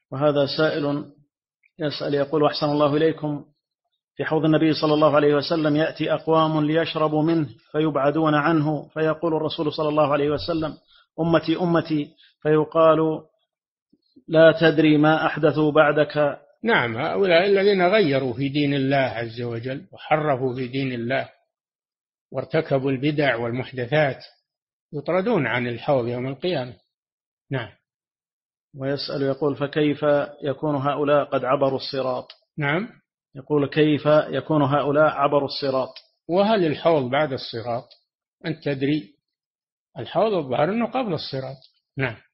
وهذا سائل يسأل يقول: أحسن الله إليكم، في حوض النبي صلى الله عليه وسلم يأتي أقوام ليشربوا منه فيبعدون عنه، فيقول الرسول صلى الله عليه وسلم: أمتي أمتي، فيقال: لا تدري ما أحدثوا بعدك. نعم، هؤلاء الذين غيروا في دين الله عز وجل وحرفوا في دين الله وارتكبوا البدع والمحدثات يطردون عن الحوض يوم القيامة. نعم. ويسأل يقول: فكيف يكون هؤلاء قد عبروا الصراط؟ نعم، يقول: كيف يكون هؤلاء عبروا الصراط؟ وهل الحوض بعد الصراط؟ أنت تدري؟ الحوض الظاهر أنه قبل الصراط. نعم.